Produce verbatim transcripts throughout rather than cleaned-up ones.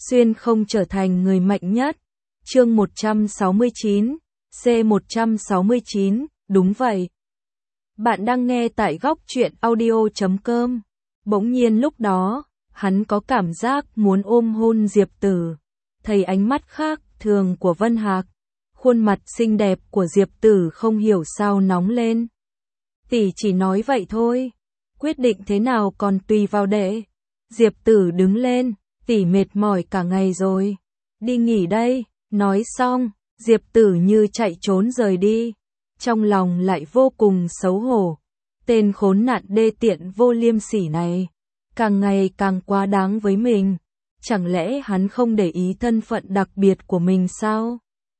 xuyên không trở thành người mạnh nhất. Chương một trăm sáu mươi chín, C một trăm sáu mươi chín, đúng vậy. Bạn đang nghe tại góc truyện audio chấm com. Bỗng nhiên lúc đó, hắn có cảm giác muốn ôm hôn Diệp Tử. Thấy ánh mắt khác thường của Vân Hạc, khuôn mặt xinh đẹp của Diệp Tử không hiểu sao nóng lên. Tỷ chỉ nói vậy thôi, quyết định thế nào còn tùy vào đệ. Diệp Tử đứng lên, tỷ mệt mỏi cả ngày rồi, đi nghỉ đây. Nói xong, Diệp Tử như chạy trốn rời đi, trong lòng lại vô cùng xấu hổ. Tên khốn nạn đê tiện vô liêm sỉ này, càng ngày càng quá đáng với mình. Chẳng lẽ hắn không để ý thân phận đặc biệt của mình sao?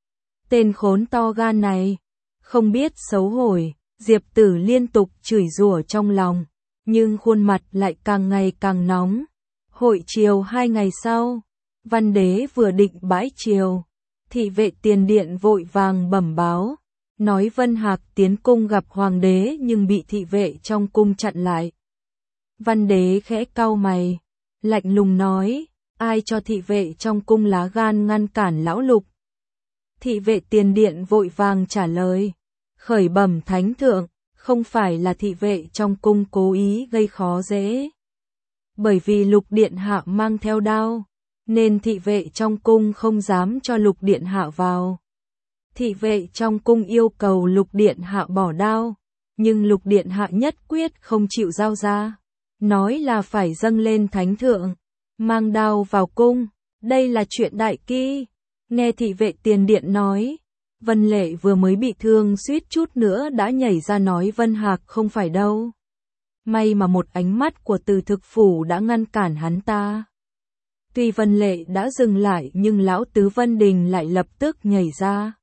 Tên khốn to gan này, không biết xấu hổ. Diệp Tử liên tục chửi rủa trong lòng, nhưng khuôn mặt lại càng ngày càng nóng. Hội chiều hai ngày sau, Văn Đế vừa định bãi chiều, thị vệ tiền điện vội vàng bẩm báo, nói Vân Hạc tiến cung gặp hoàng đế nhưng bị thị vệ trong cung chặn lại. Văn Đế khẽ cau mày, lạnh lùng nói, ai cho thị vệ trong cung lá gan ngăn cản lão Lục? Thị vệ tiền điện vội vàng trả lời, khởi bẩm thánh thượng, không phải là thị vệ trong cung cố ý gây khó dễ. Bởi vì Lục điện hạ mang theo đao, nên thị vệ trong cung không dám cho Lục điện hạ vào. Thị vệ trong cung yêu cầu Lục điện hạ bỏ đao, nhưng Lục điện hạ nhất quyết không chịu giao ra, nói là phải dâng lên thánh thượng, mang đao vào cung, đây là chuyện đại kỵ. Nghe thị vệ tiền điện nói, Vân Lệ vừa mới bị thương suýt chút nữa đã nhảy ra nói Vân Hạc không phải đâu. May mà một ánh mắt của Từ Thực Phủ đã ngăn cản hắn ta. Tuy Vân Lệ đã dừng lại nhưng lão tứ Vân Đình lại lập tức nhảy ra.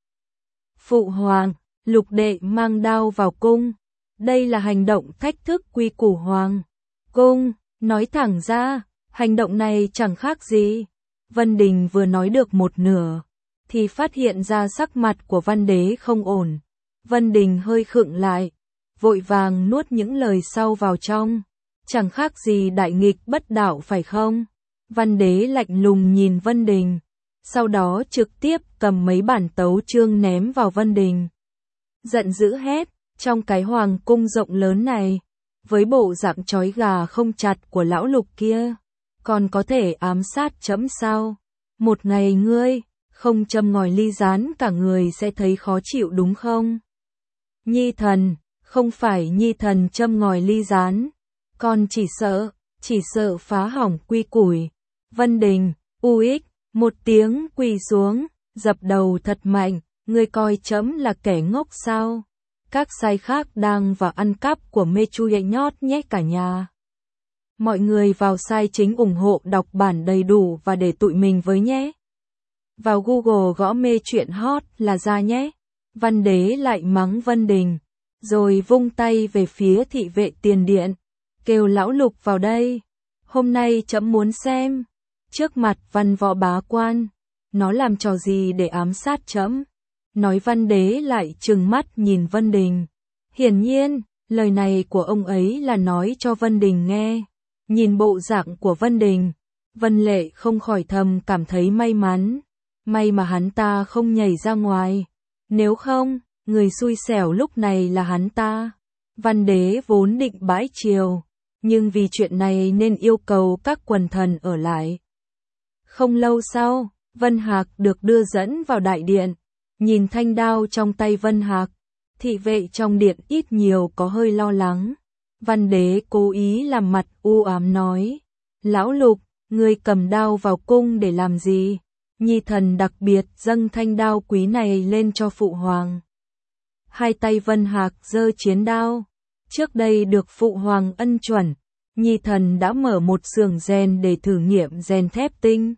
Phụ hoàng, Lục đệ mang đao vào cung, đây là hành động thách thức quy củ hoàng cung. Nói thẳng ra, hành động này chẳng khác gì. Vân Đình vừa nói được một nửa, thì phát hiện ra sắc mặt của Văn Đế không ổn. Vân Đình hơi khựng lại, vội vàng nuốt những lời sau vào trong. Chẳng khác gì đại nghịch bất đạo phải không? Văn Đế lạnh lùng nhìn Vân Đình, sau đó trực tiếp cầm mấy bản tấu chương ném vào Vân Đình. Giận dữ hét, trong cái hoàng cung rộng lớn này, với bộ dạng trói gà không chặt của lão Lục kia, còn có thể ám sát trẫm sao? Một ngày ngươi không châm ngòi ly gián cả người sẽ thấy khó chịu đúng không? Nhi thần, không phải nhi thần châm ngòi ly gián, con chỉ sợ, chỉ sợ phá hỏng quy củ. Vân Đình, u ích, một tiếng quỳ xuống, dập đầu thật mạnh, ngươi coi trẫm là kẻ ngốc sao? Các sai khác đang vào ăn cắp của mê chui nhót nhét cả nhà. Mọi người vào sai chính ủng hộ đọc bản đầy đủ và để tụi mình với nhé. Vào Google gõ mê truyện hot là ra nhé. Văn Đế lại mắng Vân Đình, rồi vung tay về phía thị vệ tiền điện, kêu lão Lục vào đây. Hôm nay trẫm muốn xem, trước mặt văn võ bá quan, nó làm trò gì để ám sát trẫm. Nói Văn Đế lại trừng mắt nhìn Vân Đình. Hiển nhiên, lời này của ông ấy là nói cho Vân Đình nghe. Nhìn bộ dạng của Vân Đình, Vân Lệ không khỏi thầm cảm thấy may mắn. May mà hắn ta không nhảy ra ngoài. Nếu không, người xui xẻo lúc này là hắn ta. Văn Đế vốn định bãi chiều, nhưng vì chuyện này nên yêu cầu các quần thần ở lại. Không lâu sau, Vân Hạc được đưa dẫn vào đại điện. Nhìn thanh đao trong tay Vân Hạc, thị vệ trong điện ít nhiều có hơi lo lắng. Văn Đế cố ý làm mặt u ám nói, lão Lục, ngươi cầm đao vào cung để làm gì? Nhi thần đặc biệt dâng thanh đao quý này lên cho phụ hoàng. Hai tay Vân Hạc giơ chiến đao, trước đây được phụ hoàng ân chuẩn, Nhi thần đã mở một xưởng rèn để thử nghiệm rèn thép tinh.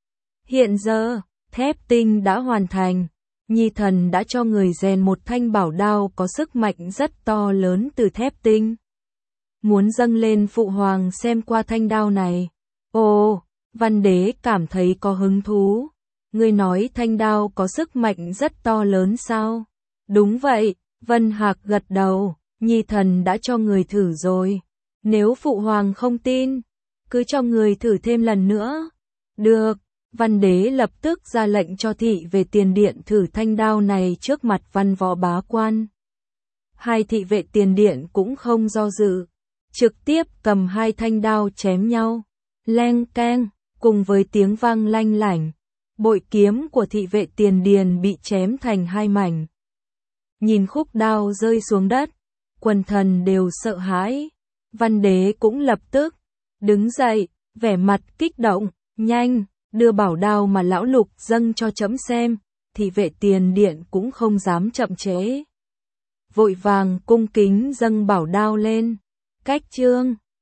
Hiện giờ, thép tinh đã hoàn thành. Nhi thần đã cho người rèn một thanh bảo đao có sức mạnh rất to lớn từ thép tinh. Muốn dâng lên phụ hoàng xem qua thanh đao này. Ồ, Văn Đế cảm thấy có hứng thú. Ngươi nói thanh đao có sức mạnh rất to lớn sao? Đúng vậy, Vân Hạc gật đầu, Nhi thần đã cho người thử rồi. Nếu phụ hoàng không tin, cứ cho người thử thêm lần nữa. Được, Văn đế lập tức ra lệnh cho thị vệ tiền điện thử thanh đao này trước mặt văn võ bá quan. Hai thị vệ tiền điện cũng không do dự, trực tiếp cầm hai thanh đao chém nhau, leng keng, cùng với tiếng vang lanh lảnh, bội kiếm của thị vệ tiền điền bị chém thành hai mảnh. Nhìn khúc đao rơi xuống đất, quần thần đều sợ hãi, văn đế cũng lập tức đứng dậy, vẻ mặt kích động, nhanh, đưa bảo đao mà lão Lục dâng cho trẫm xem, thị vệ tiền điện cũng không dám chậm trễ. Vội vàng cung kính dâng bảo đao lên, cách trương.